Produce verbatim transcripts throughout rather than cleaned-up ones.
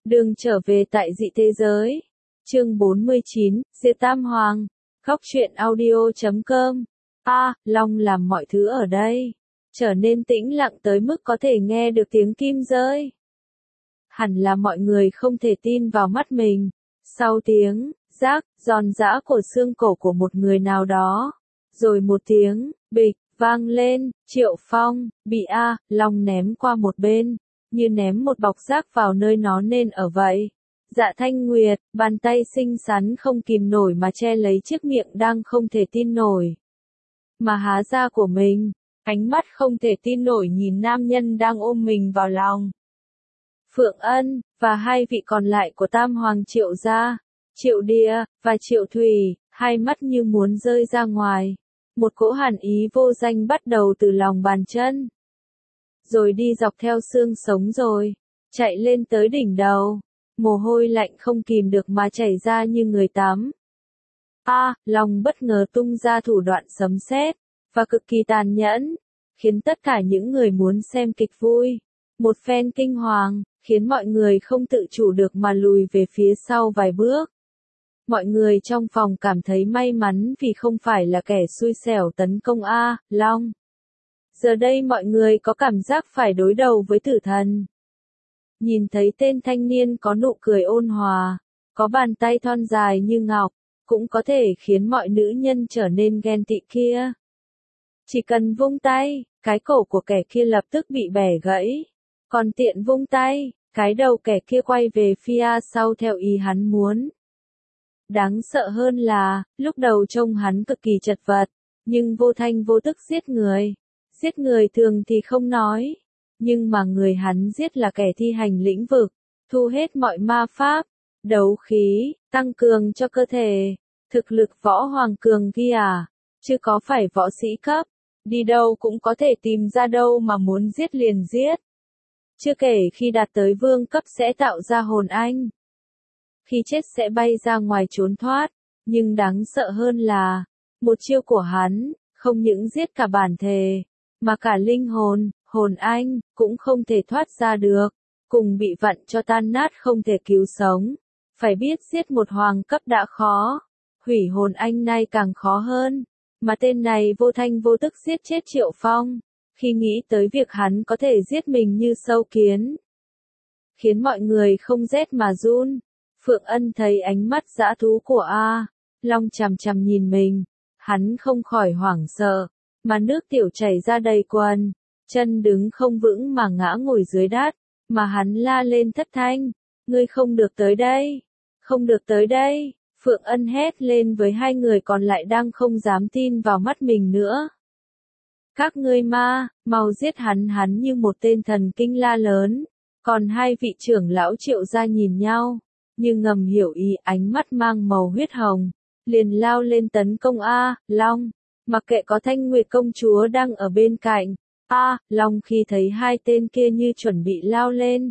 Đường trở về tại dị thế giới. Chương bốn mươi chín, Diệt Tam Hoàng. Góc truyện audio chấm com. A, Long làm mọi thứ ở đây trở nên tĩnh lặng tới mức có thể nghe được tiếng kim rơi. Hẳn là mọi người không thể tin vào mắt mình. Sau tiếng rác, giòn giã của xương cổ của một người nào đó, rồi một tiếng bịch vang lên, Triệu Phong bị A, Long ném qua một bên, như ném một bọc rác vào nơi nó nên ở vậy. Dạ Thanh Nguyệt, bàn tay xinh xắn không kìm nổi mà che lấy chiếc miệng đang không thể tin nổi mà há ra của mình, ánh mắt không thể tin nổi nhìn nam nhân đang ôm mình vào lòng. Phượng Ân, và hai vị còn lại của Tam Hoàng Triệu gia, Triệu Địa, và Triệu Thủy, hai mắt như muốn rơi ra ngoài. Một cỗ hàn ý vô danh bắt đầu từ lòng bàn chân, rồi đi dọc theo xương sống rồi chạy lên tới đỉnh đầu. Mồ hôi lạnh không kìm được mà chảy ra như người tắm. A, Long bất ngờ tung ra thủ đoạn sấm sét và cực kỳ tàn nhẫn, khiến tất cả những người muốn xem kịch vui một phen kinh hoàng, khiến mọi người không tự chủ được mà lùi về phía sau vài bước. Mọi người trong phòng cảm thấy may mắn vì không phải là kẻ xui xẻo tấn công A, Long. Giờ đây mọi người có cảm giác phải đối đầu với tử thần. Nhìn thấy tên thanh niên có nụ cười ôn hòa, có bàn tay thon dài như ngọc, cũng có thể khiến mọi nữ nhân trở nên ghen tị kia. Chỉ cần vung tay, cái cổ của kẻ kia lập tức bị bẻ gãy. Còn tiện vung tay, cái đầu kẻ kia quay về phía sau theo ý hắn muốn. Đáng sợ hơn là, lúc đầu trông hắn cực kỳ chật vật, nhưng vô thanh vô tức giết người. Giết người thường thì không nói, nhưng mà người hắn giết là kẻ thi hành lĩnh vực, thu hết mọi ma pháp, đấu khí, tăng cường cho cơ thể. Thực lực võ hoàng cường kia à, chứ có phải võ sĩ cấp, đi đâu cũng có thể tìm ra đâu mà muốn giết liền giết. Chưa kể khi đạt tới vương cấp sẽ tạo ra hồn anh. Khi chết sẽ bay ra ngoài trốn thoát, nhưng đáng sợ hơn là, một chiêu của hắn, không những giết cả bản thể, mà cả linh hồn, hồn anh, cũng không thể thoát ra được, cùng bị vặn cho tan nát không thể cứu sống. Phải biết giết một hoàng cấp đã khó, hủy hồn anh nay càng khó hơn, mà tên này vô thanh vô tức giết chết Triệu Phong, khi nghĩ tới việc hắn có thể giết mình như sâu kiến, khiến mọi người không rét mà run. Phượng Ân thấy ánh mắt dã thú của A, Long chằm chằm nhìn mình, hắn không khỏi hoảng sợ, mà nước tiểu chảy ra đầy quần, chân đứng không vững mà ngã ngồi dưới đất, mà hắn la lên thất thanh, ngươi không được tới đây, không được tới đây. Phượng Ân hét lên với hai người còn lại đang không dám tin vào mắt mình nữa. Các ngươi ma, mau giết hắn. Hắn như một tên thần kinh la lớn, còn hai vị trưởng lão Triệu gia nhìn nhau, như ngầm hiểu ý, ánh mắt mang màu huyết hồng, liền lao lên tấn công A, Long, mặc kệ có Thanh Nguyệt công chúa đang ở bên cạnh. A, Long khi thấy hai tên kia như chuẩn bị lao lên,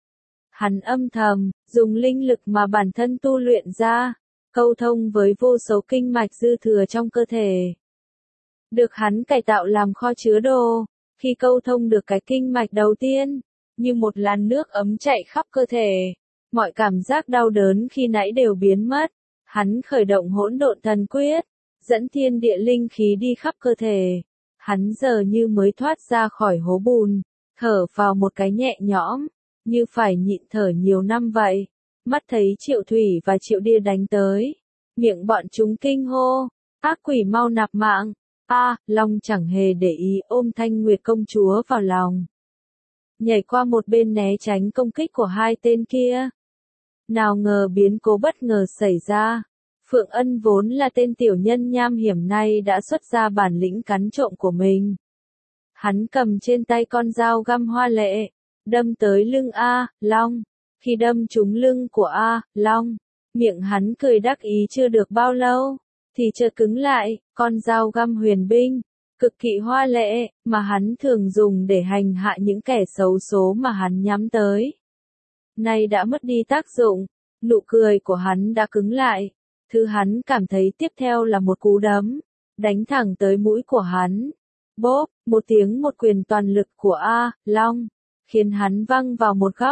hắn âm thầm, dùng linh lực mà bản thân tu luyện ra, câu thông với vô số kinh mạch dư thừa trong cơ thể. Được hắn cải tạo làm kho chứa đồ, khi câu thông được cái kinh mạch đầu tiên, như một làn nước ấm chạy khắp cơ thể, mọi cảm giác đau đớn khi nãy đều biến mất. Hắn khởi động hỗn độn thần quyết, dẫn thiên địa linh khí đi khắp cơ thể. Hắn giờ như mới thoát ra khỏi hố bùn, thở vào một cái nhẹ nhõm, như phải nhịn thở nhiều năm vậy. Mắt thấy Triệu Thủy và Triệu Địa đánh tới, miệng bọn chúng kinh hô, ác quỷ mau nạp mạng. A, Long chẳng hề để ý ôm Thanh Nguyệt công chúa vào lòng, nhảy qua một bên né tránh công kích của hai tên kia. Nào ngờ biến cố bất ngờ xảy ra. Phượng Ân vốn là tên tiểu nhân nham hiểm nay đã xuất ra bản lĩnh cắn trộm của mình. Hắn cầm trên tay con dao găm hoa lệ, đâm tới lưng A, Long. Khi đâm trúng lưng của A, Long, miệng hắn cười đắc ý chưa được bao lâu, thì chợt cứng lại, con dao găm huyền binh, cực kỳ hoa lệ, mà hắn thường dùng để hành hạ những kẻ xấu số mà hắn nhắm tới. Nay đã mất đi tác dụng, nụ cười của hắn đã cứng lại. Thứ hắn cảm thấy tiếp theo là một cú đấm, đánh thẳng tới mũi của hắn. Bốp, một tiếng một quyền toàn lực của A, Long, khiến hắn văng vào một góc.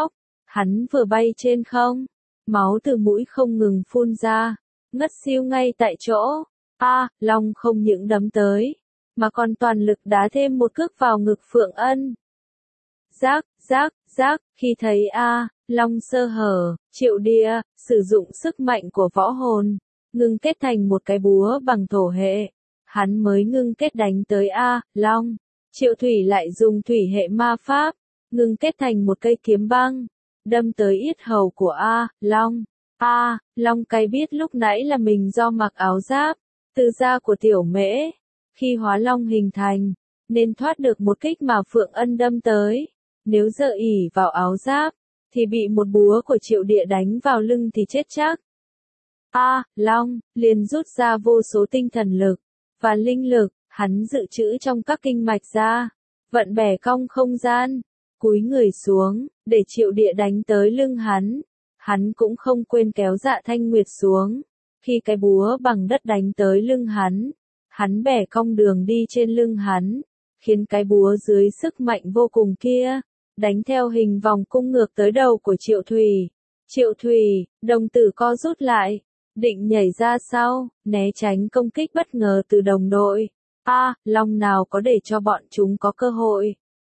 Hắn vừa bay trên không, máu từ mũi không ngừng phun ra, ngất xỉu ngay tại chỗ. A, Long không những đấm tới, mà còn toàn lực đá thêm một cước vào ngực Phượng Ân. Rác, rác, rác, khi thấy A, Long sơ hở, Triệu Địa, sử dụng sức mạnh của võ hồn, ngưng kết thành một cái búa bằng thổ hệ. Hắn mới ngưng kết đánh tới A, Long. Triệu Thủy lại dùng thủy hệ ma pháp, ngưng kết thành một cây kiếm băng, đâm tới yết hầu của A, Long. A, Long cái biết lúc nãy là mình do mặc áo giáp, từ da của tiểu mễ. Khi hóa long hình thành, nên thoát được một kích mà Phượng Ân đâm tới. Nếu dựa ỉ vào áo giáp, thì bị một búa của Triệu Địa đánh vào lưng thì chết chắc. A, Long, liền rút ra vô số tinh thần lực, và linh lực, hắn dự trữ trong các kinh mạch ra, vận bẻ cong không gian, cúi người xuống, để Triệu Địa đánh tới lưng hắn. Hắn cũng không quên kéo Dạ Thanh Nguyệt xuống. Khi cái búa bằng đất đánh tới lưng hắn, hắn bẻ cong đường đi trên lưng hắn, khiến cái búa dưới sức mạnh vô cùng kia, đánh theo hình vòng cung ngược tới đầu của Triệu Thủy. Triệu Thủy, đồng tử co rút lại, định nhảy ra sau, né tránh công kích bất ngờ từ đồng đội. A, Long nào có để cho bọn chúng có cơ hội.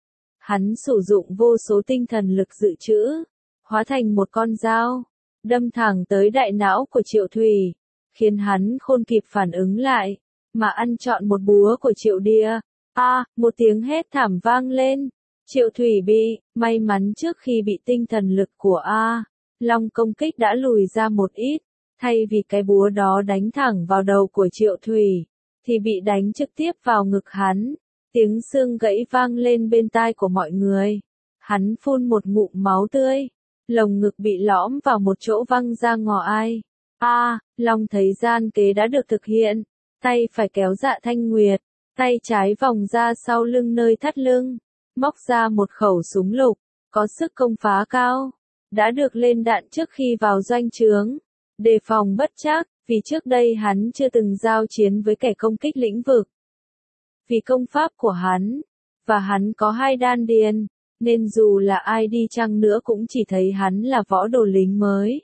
Hắn sử dụng vô số tinh thần lực dự trữ, hóa thành một con dao, đâm thẳng tới đại não của Triệu Thủy, khiến hắn không kịp phản ứng lại, mà ăn trọn một búa của Triệu Địa. A, một tiếng hét thảm vang lên. Triệu Thủy bị, may mắn trước khi bị tinh thần lực của A, Long công kích đã lùi ra một ít, thay vì cái búa đó đánh thẳng vào đầu của Triệu Thủy, thì bị đánh trực tiếp vào ngực hắn. Tiếng xương gãy vang lên bên tai của mọi người. Hắn phun một ngụm máu tươi, lồng ngực bị lõm vào một chỗ văng ra ngò ai. A, Long thấy gian kế đã được thực hiện, tay phải kéo Dạ Thanh Nguyệt, tay trái vòng ra sau lưng nơi thắt lưng, móc ra một khẩu súng lục, có sức công phá cao, đã được lên đạn trước khi vào doanh trướng, đề phòng bất trắc, vì trước đây hắn chưa từng giao chiến với kẻ công kích lĩnh vực. Vì công pháp của hắn, và hắn có hai đan điền, nên dù là ai đi chăng nữa cũng chỉ thấy hắn là võ đồ lính mới.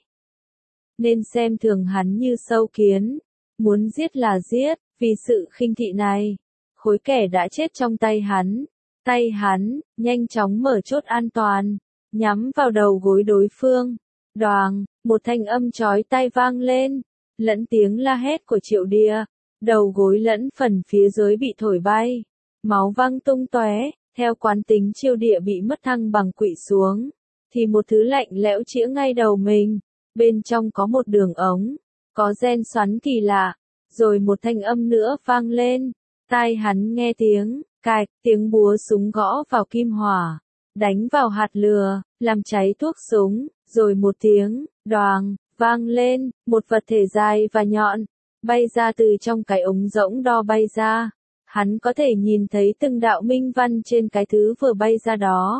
Nên xem thường hắn như sâu kiến, muốn giết là giết, vì sự khinh thị này. Khối kẻ đã chết trong tay hắn, tay hắn, nhanh chóng mở chốt an toàn, nhắm vào đầu gối đối phương. Đoàng, một thanh âm chói tai vang lên, lẫn tiếng la hét của Triệu Địa, đầu gối lẫn phần phía dưới bị thổi bay, máu văng tung tóe. Theo quán tính Triệu Địa bị mất thăng bằng quỵ xuống, thì một thứ lạnh lẽo chĩa ngay đầu mình, bên trong có một đường ống, có gen xoắn kỳ lạ, rồi một thanh âm nữa vang lên, tai hắn nghe tiếng, cạch, tiếng búa súng gõ vào kim hỏa, đánh vào hạt lửa, làm cháy thuốc súng, rồi một tiếng, đoàng, vang lên, một vật thể dài và nhọn, bay ra từ trong cái ống rỗng đo bay ra. Hắn có thể nhìn thấy từng đạo minh văn trên cái thứ vừa bay ra đó.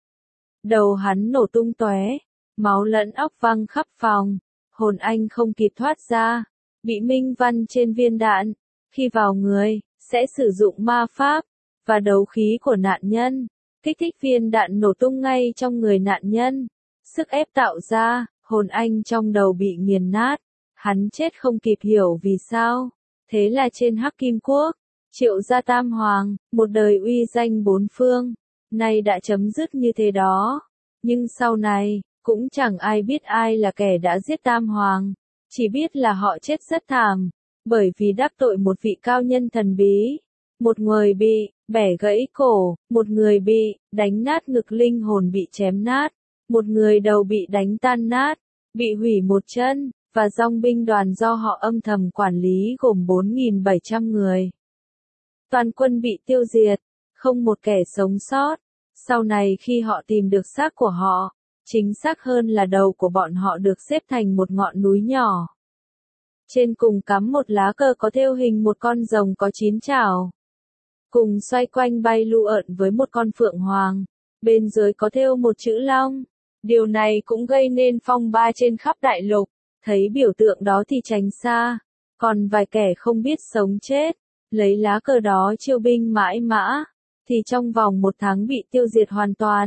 Đầu hắn nổ tung tóe, máu lẫn óc văng khắp phòng, hồn anh không kịp thoát ra, bị minh văn trên viên đạn, khi vào người, sẽ sử dụng ma pháp, và đấu khí của nạn nhân, kích thích viên đạn nổ tung ngay trong người nạn nhân. Sức ép tạo ra, hồn anh trong đầu bị nghiền nát, hắn chết không kịp hiểu vì sao. Thế là trên Hắc Kim Quốc, Triệu gia Tam Hoàng, một đời uy danh bốn phương, nay đã chấm dứt như thế đó. Nhưng sau này, cũng chẳng ai biết ai là kẻ đã giết Tam Hoàng, chỉ biết là họ chết rất thảm, bởi vì đắc tội một vị cao nhân thần bí. Một người bị bẻ gãy cổ, một người bị đánh nát ngực linh hồn bị chém nát, một người đầu bị đánh tan nát, bị hủy một chân, và dòng binh đoàn do họ âm thầm quản lý gồm bốn nghìn bảy trăm người. Toàn quân bị tiêu diệt, không một kẻ sống sót. Sau này khi họ tìm được xác của họ, chính xác hơn là đầu của bọn họ được xếp thành một ngọn núi nhỏ. Trên cùng cắm một lá cờ có thêu hình một con rồng có chín chảo. Cùng xoay quanh bay lu ợn với một con phượng hoàng. Bên dưới có thêu một chữ long. Điều này cũng gây nên phong ba trên khắp đại lục. Thấy biểu tượng đó thì tránh xa. Còn vài kẻ không biết sống chết, lấy lá cờ đó chiêu binh mãi mã, thì trong vòng một tháng bị tiêu diệt hoàn toàn.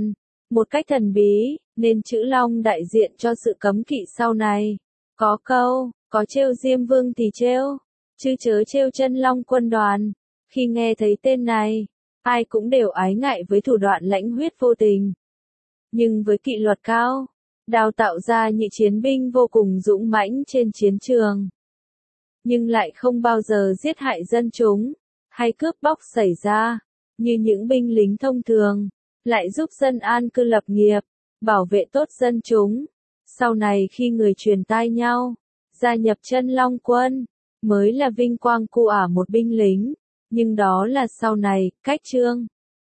một cách thần bí, nên chữ Long đại diện cho sự cấm kỵ sau này. Có câu, có trêu Diêm Vương thì trêu, chứ chớ trêu Chân Long quân đoàn. Khi nghe thấy tên này, ai cũng đều ái ngại với thủ đoạn lãnh huyết vô tình. Nhưng với kỷ luật cao, đào tạo ra những chiến binh vô cùng dũng mãnh trên chiến trường, nhưng lại không bao giờ giết hại dân chúng, hay cướp bóc xảy ra, như những binh lính thông thường, lại giúp dân an cư lập nghiệp, bảo vệ tốt dân chúng. Sau này khi người truyền tai nhau, gia nhập Chân Long quân, mới là vinh quang của ả một binh lính, nhưng đó là sau này, cách chương.